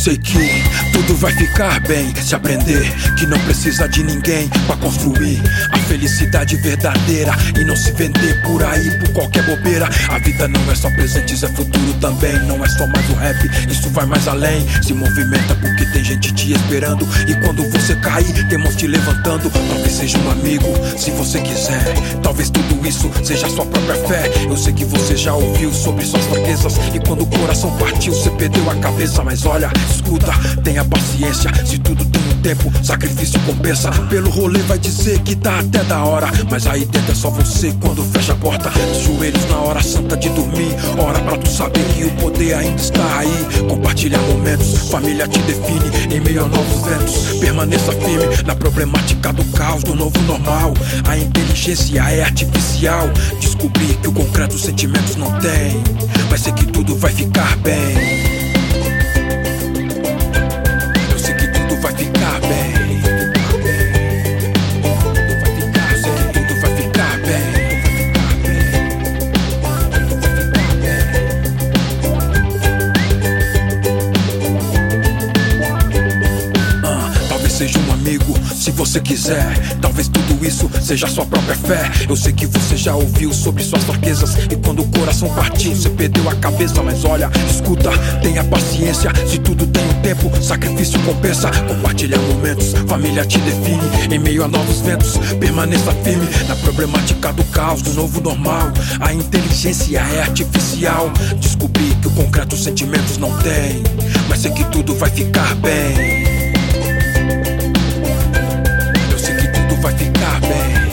sei que tudo vai ficar bem se aprender que não precisa de ninguém pra construir a felicidade verdadeira e não se vender por aí por qualquer bobeira. A vida não é só presentes, é futuro também. Não é só mais o rap, isso vai mais além. Se movimenta porque tem gente te esperando, e quando você cair, temos te levantando. Talvez seja um amigo, se você quiser. Talvez tudo isso seja sua própria fé. Eu sei que você já ouviu sobre suas fraquezas, e quando o coração partiu, você perdeu a cabeça. Mas olha, escuta, tenha paciência. Se tudo tem um tempo, sacrifício compensa. Pelo rolê vai dizer que tá até da hora, mas aí dentro é só você quando fecha a porta. De joelhos na hora santa de dormir, hora pra tu saber que o poder ainda está aí. Compartilhar momentos, família te define em meio a novos ventos. Permaneça firme na problemática do caos, do novo normal. A inteligência é artificial. Descobri que o concreto os sentimentos não tem, mas sei que tudo vai ficar bem. Eu sei que tudo vai ficar bem. Eu sei que tudo vai ficar bem. Talvez seja um amigo, se você quiser. Talvez tudo isso seja sua própria fé. Eu sei que você já ouviu sobre suas fraquezas, e quando o coração partiu, você perdeu a cabeça. Mas olha, escuta, tenha paciência. Se tudo tem um tempo, sacrifício compensa. Compartilhar momentos, família te define em meio a novos ventos. Permaneça firme na problemática do caos, do novo normal. A inteligência é artificial. Descobri que o concreto os sentimentos não tem, mas sei que tudo vai ficar bem. Vai ficar bem.